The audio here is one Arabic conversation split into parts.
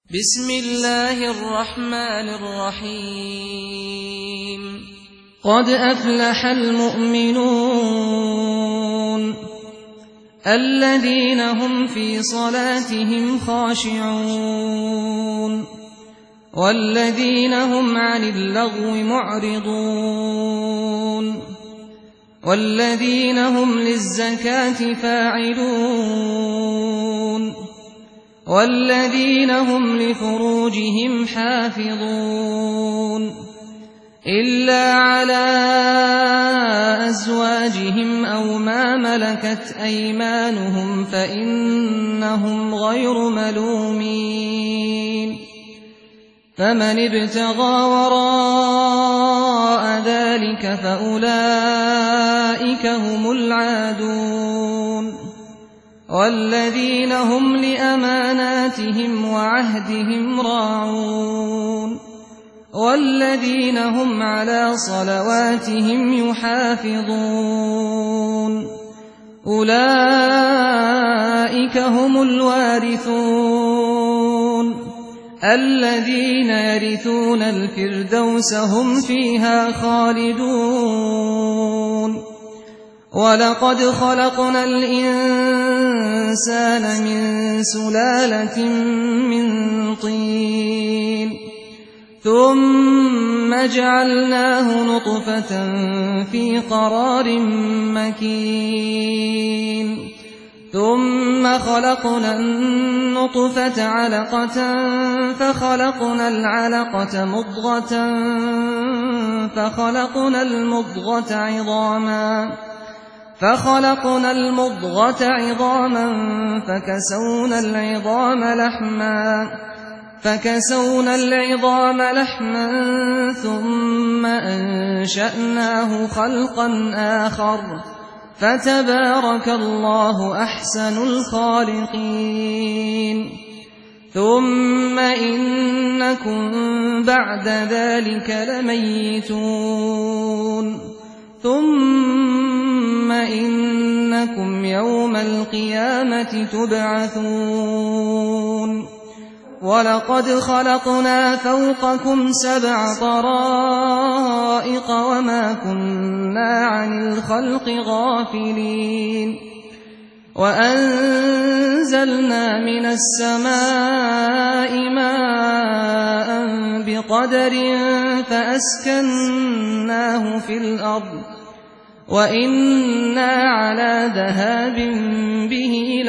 بسم الله الرحمن الرحيم قد أفلح المؤمنون الذين هم في صلاتهم خاشعون والذين هم عن اللغو معرضون والذين هم للزكاة فاعلون والذين هم لفروجهم حافظون إلا على أزواجهم أو ما ملكت أيمانهم فإنهم غير ملومين فمن ابتغى وراء ذلك فأولئك هم العادون والذين هم لأماناتهم وعهدهم راعون والذين هم على صلواتهم يحافظون أولئك هم الوارثون الذين يرثون الفردوس هم فيها خالدون ولقد خلقنا الإنسان من سلالة من طين ثم جعلناه نطفة في قرار مكين ثم خلقنا النطفة علقة فخلقنا العلقة مضغة فخلقنا المضغة عظاما فكسونا العظام لحما ثم أنشأناه خلقا آخر فتبارك الله أحسن الخالقين ثم إنكم بعد ذلك لميتون ثم إنكم يوم القيامة تبعثون ولقد خلقنا فوقكم 7 طرائق وما كنا عن الخلق غافلين وأنزلنا من السماء ماء بقدر فأسكناه في الأرض وإنا على ذهاب به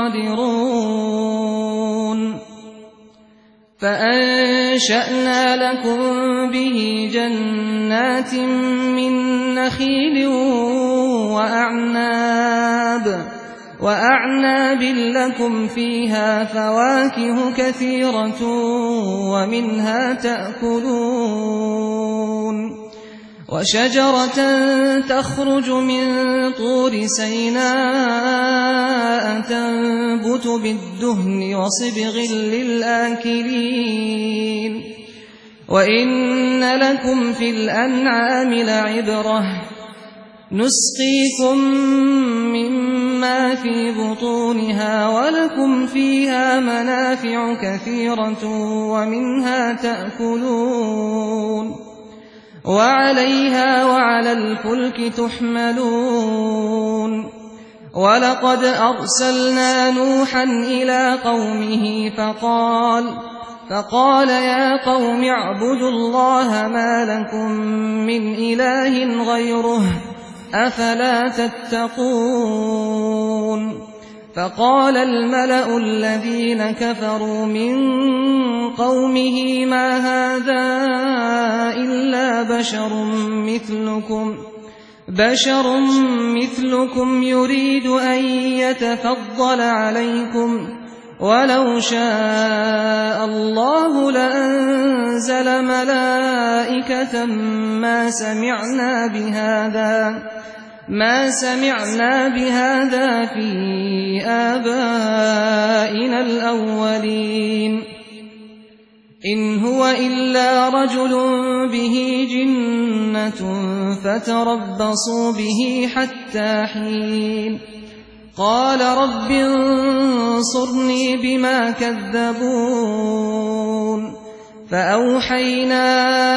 لقادرون فأنشأنا لكم به جنات من نخيل وأعناب لكم فيها فواكه كثيرة ومنها تأكلون وشجرة تخرج من طور سيناء تنبت بالدهن وصبغ للآكلين وإن لكم في الأنعام لعبرة نسقيكم مما في بطونها ولكم فيها منافع كثيرة ومنها تأكلون وعليها وعلى الفلك تحملون ولقد أرسلنا نوحا إلى قومه فقال يا قوم اعبدوا الله ما لكم من إله غيره أفلا تتقون فقال الملأ الذين كفروا من قومه ما هذا إلا بشر مثلكم يريد أن يتفضل عليكم ولو شاء الله لأنزل ملائكة ما سمعنا بهذا في آبائنا الأولين إن هو إلا رجل به جنة فتربصوا به حتى حين قال رب انصرني بما كذبون فأوحينا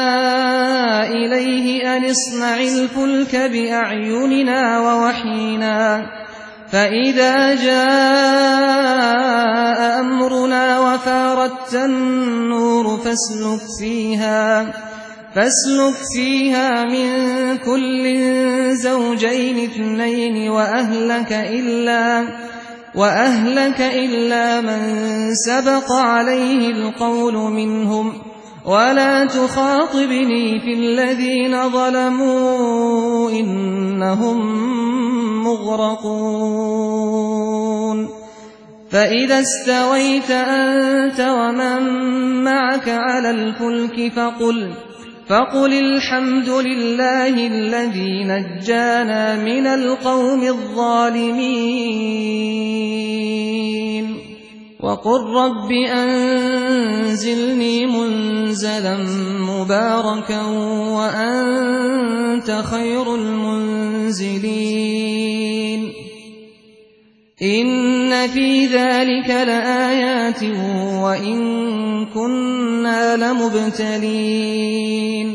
إليه أن اصنع الفلك بأعيننا ووحينا فإذا جاء أمرنا وفارت النور فاسلك فيها من كل زوجين 2 وأهلك إلا من سبق عليه القول منهم ولا تخاطبني في الذين ظلموا إنهم مغرقون فإذا استويت أنت ومن معك على الفلك فقل الحمد لله الذي نجانا من القوم الظالمين وقل رب أنزلني منزلا مباركا وأنت خير المنزلين إن في ذلك لآيات وإن كنا لمبتلين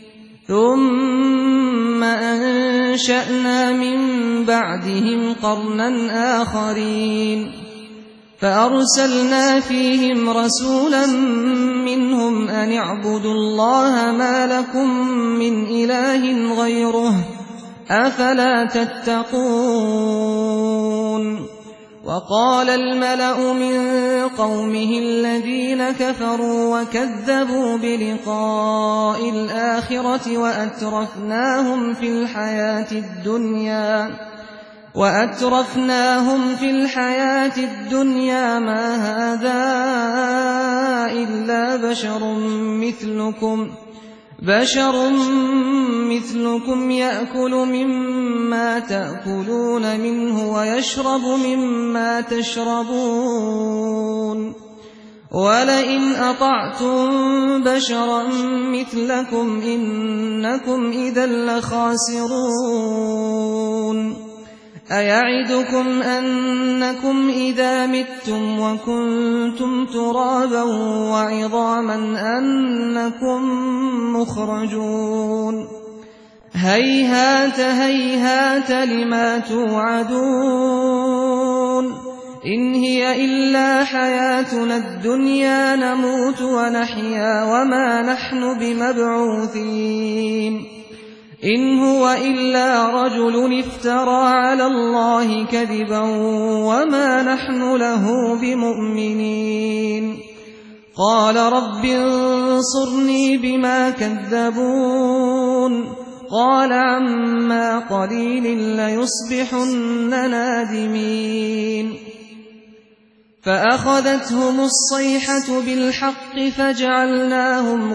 ثم أنشأنا من بعدهم قرنا آخرين فأرسلنا فيهم رسولا منهم أن اعبدوا الله ما لكم من إله غيره أفلا تتقون وقال الملأ من قومه الذين كفروا وكذبوا بلقاء الآخرة وأترفناهم في الحياة الدنيا ما هذا إلا بشر مثلكم يأكل مما تأكلون منه ويشرب مما تشربون ولئن أطعتم بشرا مثلكم إنكم إذا لخاسرون أيعدكم أنكم إذا متم وكنتم ترابا وعظاما أنكم مخرجون هيهات هيهات لما توعدون إن هي إلا حياتنا الدنيا نموت ونحيا وما نحن بمبعوثين إن هو إلا رجل افترى على الله كذبا وما نحن له بمؤمنين قال رب انصرني بما كذبون قال عما قليل ليصبحن نادمين فأخذتهم الصيحة بالحق فجعلناهم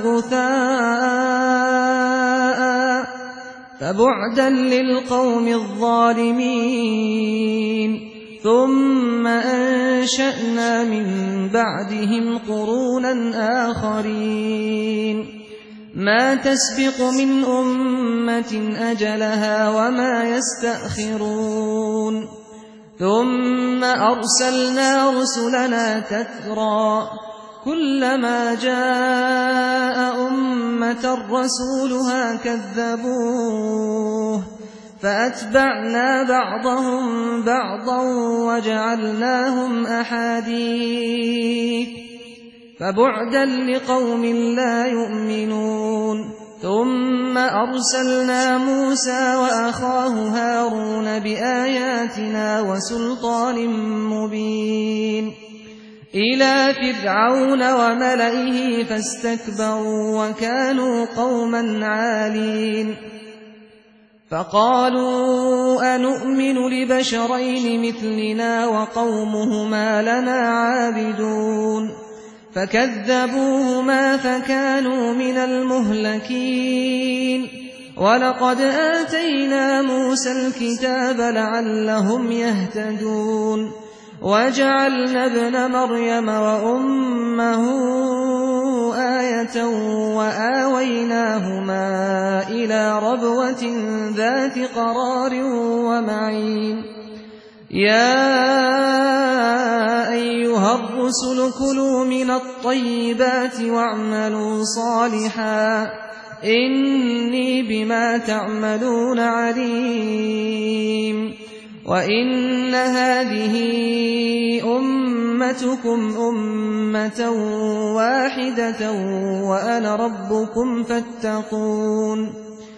غثاء فبعدا للقوم الظالمين ثم أنشأنا من بعدهم قرونا آخرين ما تسبق من أمة أجلها وما يستأخرون ثم أرسلنا رسلنا تترى كلما جاء أمة رسولها كذبوه فأتبعنا بعضهم بعضا وجعلناهم أحاديث فبعدا لقوم لا يؤمنون ثم أرسلنا موسى وأخاه هارون بآياتنا وسلطان مبين إلى فرعون وملئه فاستكبروا وكانوا قوما عالين فقالوا أنؤمن لبشرين مثلنا وقومهما لنا عابدون فكذبوهما فكانوا من المهلكين ولقد آتينا موسى الكتاب لعلهم يهتدون وجعلنا ابن مريم وأمه آية وآويناهما إلى ربوة ذات قرار ومعين يا أيها والرسل كلوا من الطيبات واعملوا صالحا إني بما تعملون عليم وإن هذه أمتكم أمة واحدة وأنا ربكم فاتقون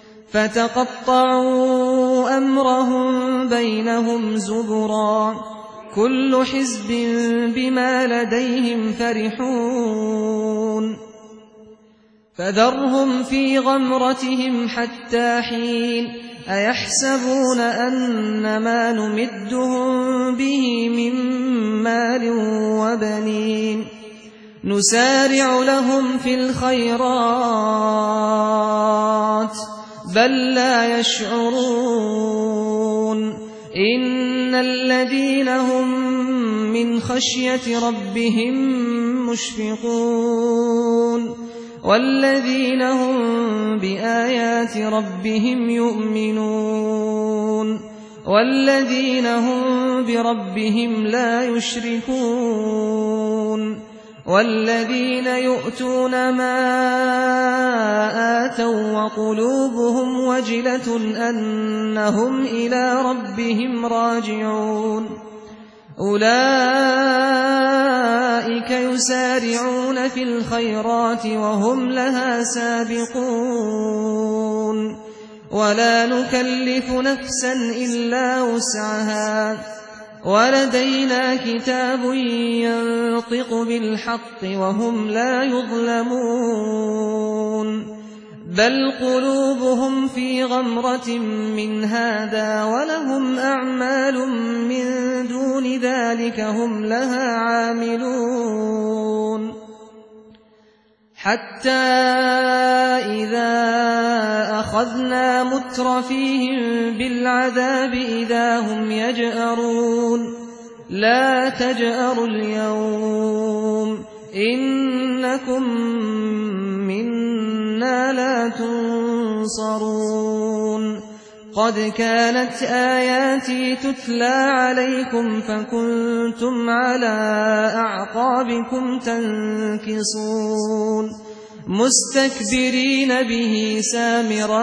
فتقطعوا أمرهم بينهم زبرا كل حزب بما لديهم فرحون فذرهم في غمرتهم حتى حين أيحسبون أن ما نمدهم به من مال وبنين نسارع لهم في الخيرات بل لا يشعرون إن الذين هم من خشية ربهم مشفقون والذين هم بآيات ربهم يؤمنون والذين هم بربهم لا يشركون والذين يؤتون ما آتوا وقلوبهم وجلة أنهم إلى ربهم راجعون أولئك يسارعون في الخيرات وهم لها سابقون ولا نكلف نفسا إلا وسعها ولدينا كتاب ينطق بالحق وهم لا يظلمون بل قلوبهم في غمرة من هذا ولهم أعمال من دون ذلك هم لها عاملون حتى إذا أخذنا مترفيهم بالعذاب إذا هم يجأرون لا تجأروا اليوم إنكم منا لا تنصرون قد كانت آياتي تتلى عليكم فكنتم على أعقابكم تنكصون مستكبرين به سامرا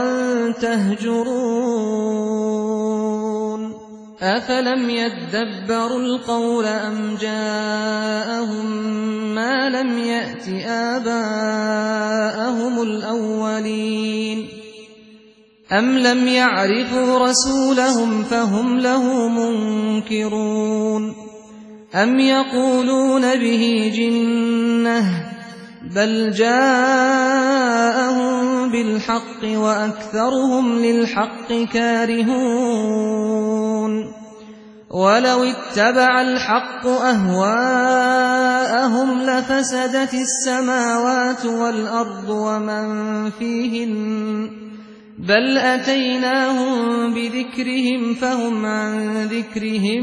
تهجرون أفلم يدبروا القول أم جاءهم ما لم يأت آباءهم الأولين أم لم يعرفوا رسولهم فهم له منكرون أم يقولون به جنة بل جاءهم بالحق وأكثرهم للحق كارهون ولو اتبع الحق أهواءهم لفسدت السماوات والأرض ومن فيهن بل أتيناهم بذكرهم فهم عن ذكرهم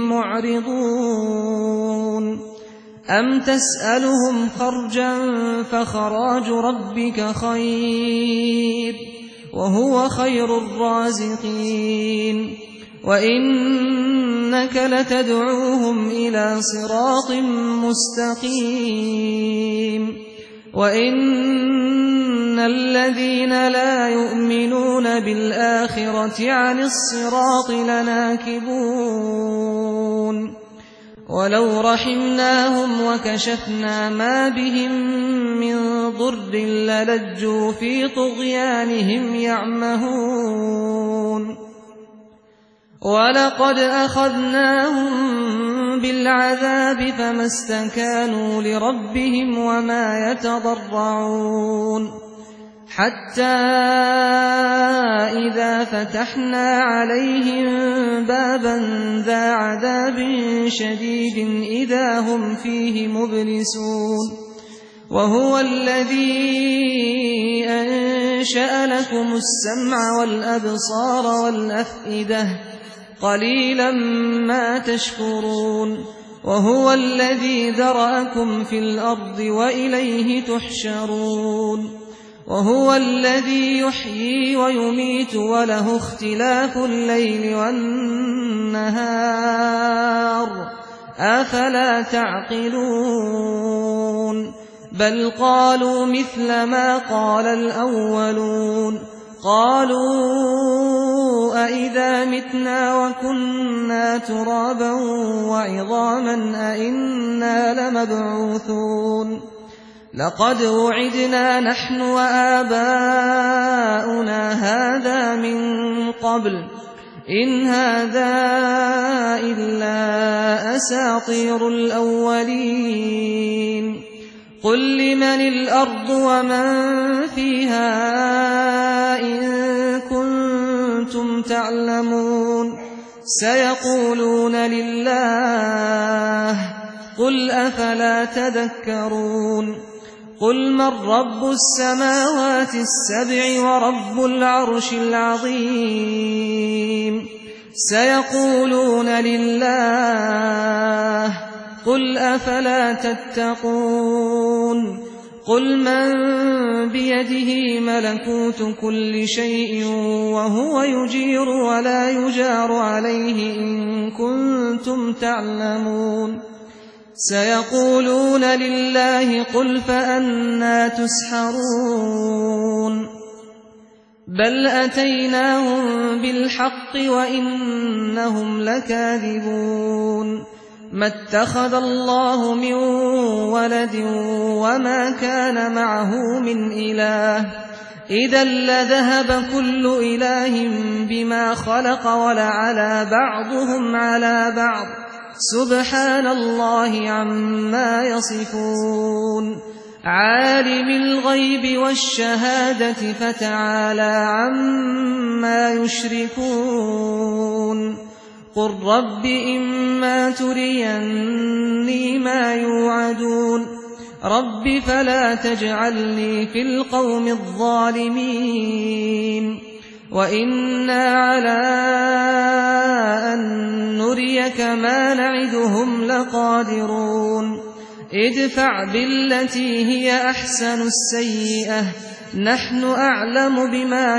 معرضون أم تسألهم خرجا فخراج ربك خير وهو خير الرازقين وإنك لتدعوهم إلى صراط مستقيم وإن الذين لا يؤمنون بالآخرة عن الصراط لناكبون ولو رحمناهم وكشفنا ما بهم من ضر للجوا في طغيانهم يعمهون ولقد أخذناهم بالعذاب فما استكانوا لربهم وما يتضرعون حتى إذا فتحنا عليهم بابا ذا عذاب شديد إذا هم فيه مبلسون وهو الذي أنشأ لكم السمع والأبصار والأفئدة قليلا ما تشكرون وهو الذي ذرأكم في الأرض وإليه تحشرون وهو الذي يحيي ويميت وله اختلاف الليل والنهار أفلا تعقلون بل قالوا مثل ما قال الأولون قالوا أئذا متنا وكنا ترابا وعظاما أئنا لمبعوثون لقد وعدنا نحن وآباؤنا هذا من قبل إن هذا إلا أساطير الأولين قل لمن الأرض ومن فيها إن كنتم تعلمون سيقولون لله قل أفلا تذكرون قل من رب السماوات السبع ورب العرش العظيم سيقولون لله قل أفلا تتقون قل من بيده ملكوت كل شيء وهو يجير ولا يجار عليه إن كنتم تعلمون سيقولون لله قل فأنى تسحرون بل أتيناهم بالحق وإنهم لكاذبون ما اتخذ الله من ولد وما كان معه من إله إذا لذهب كل إله بما خلق ولعلى بعضهم على بعض سبحان الله عما يصفون عالم الغيب والشهادة فتعالى عما يشركون قل رب إما تريني ما يوعدون رب فلا تجعلني في القوم الظالمين وإنا على أن نريك ما نعدهم لقادرون ادفع بالتي هي أحسن السيئة نحن أعلم بما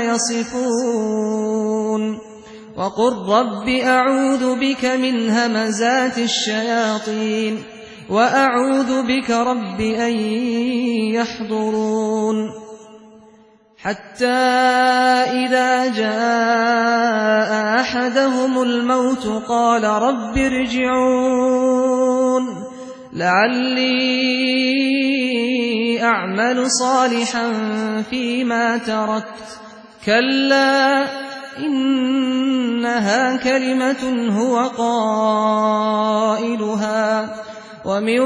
يصفون وقل رب أعوذ بك من همزات الشياطين وأعوذ بك رب أن يحضرون حتى إذا جاء أحدهم الموت قال رب ارجعون لعلي أعمل صالحا فيما تركت كلا إنها كلمة هو قائلها ومن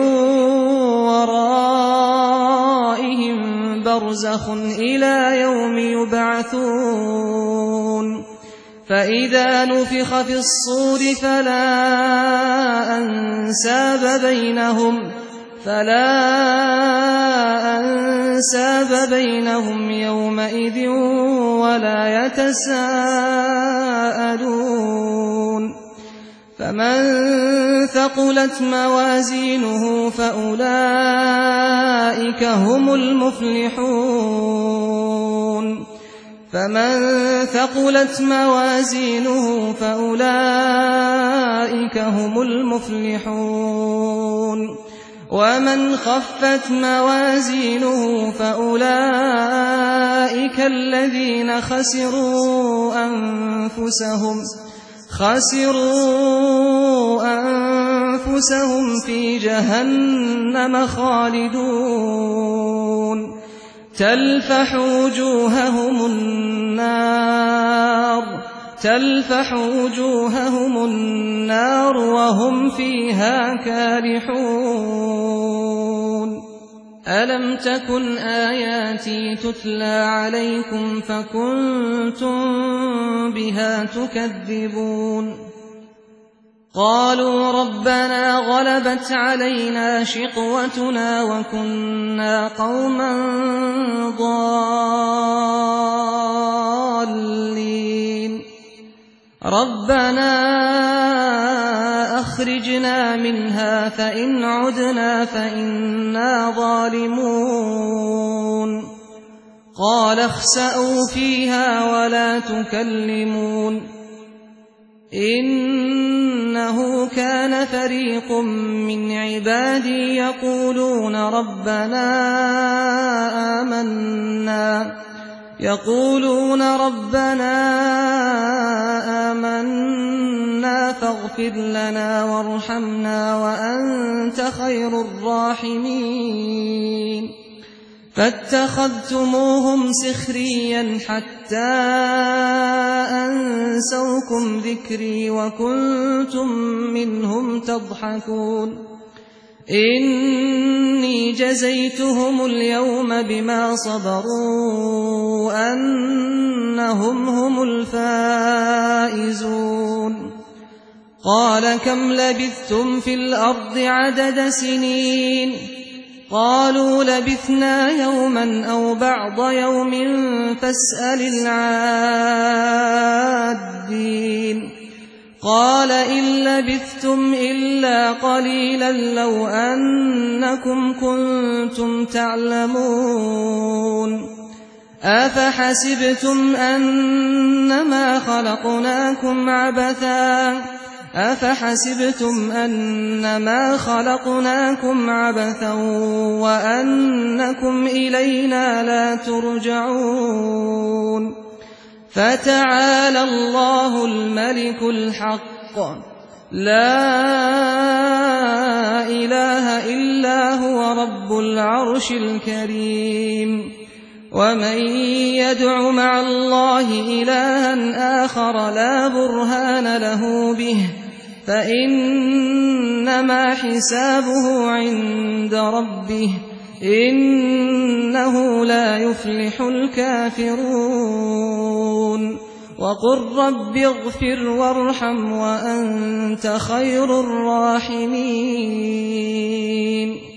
ورائهم برزخ إلى يوم يبعثون فإذا نفخ في الصور فلا أنساب بينهم يومئذ ولا يتساءلون فمن ثقلت موازينه فأولئك هم المفلحون ومن خفت موازينه فأولئك الذين خسروا أنفسهم في جهنم خالدون تلفح وجوههم النار وهم فيها كالحون ألم تكن آياتي تتلى عليكم فكنتم بها تكذبون قالوا ربنا غلبت علينا شقوتنا وكنا قوما ضالين ربنا أخرجنا منها فإن عدنا فإنا ظالمون قال اخسئوا فيها ولا تكلمون إنه كان فريق من عبادي يقولون ربنا آمنا فاغفر لنا وارحمنا وأنت خير الراحمين فاتخذتموهم سخريا حتى أنسوكم ذكري وكنتم منهم تضحكون إني جزيتهم اليوم بما صبروا أنهم هم الفائزون قال كم لبثتم في الأرض عدد سنين قالوا لبثنا يوما أو بعض يوم فاسأل العادين قال إن لبثتم إلا قليلا لو أنكم كنتم تعلمون أفحسبتم أنما خلقناكم عبثا وأنكم إلينا لا ترجعون فتعالى الله الملك الحق لا إله إلا هو رب العرش الكريم ومن يدع مع الله إلها آخر لا برهان له به فإنما حسابه عند ربه إنه لا يفلح الكافرون وقل رب اغفر وارحم وأنت خير الراحمين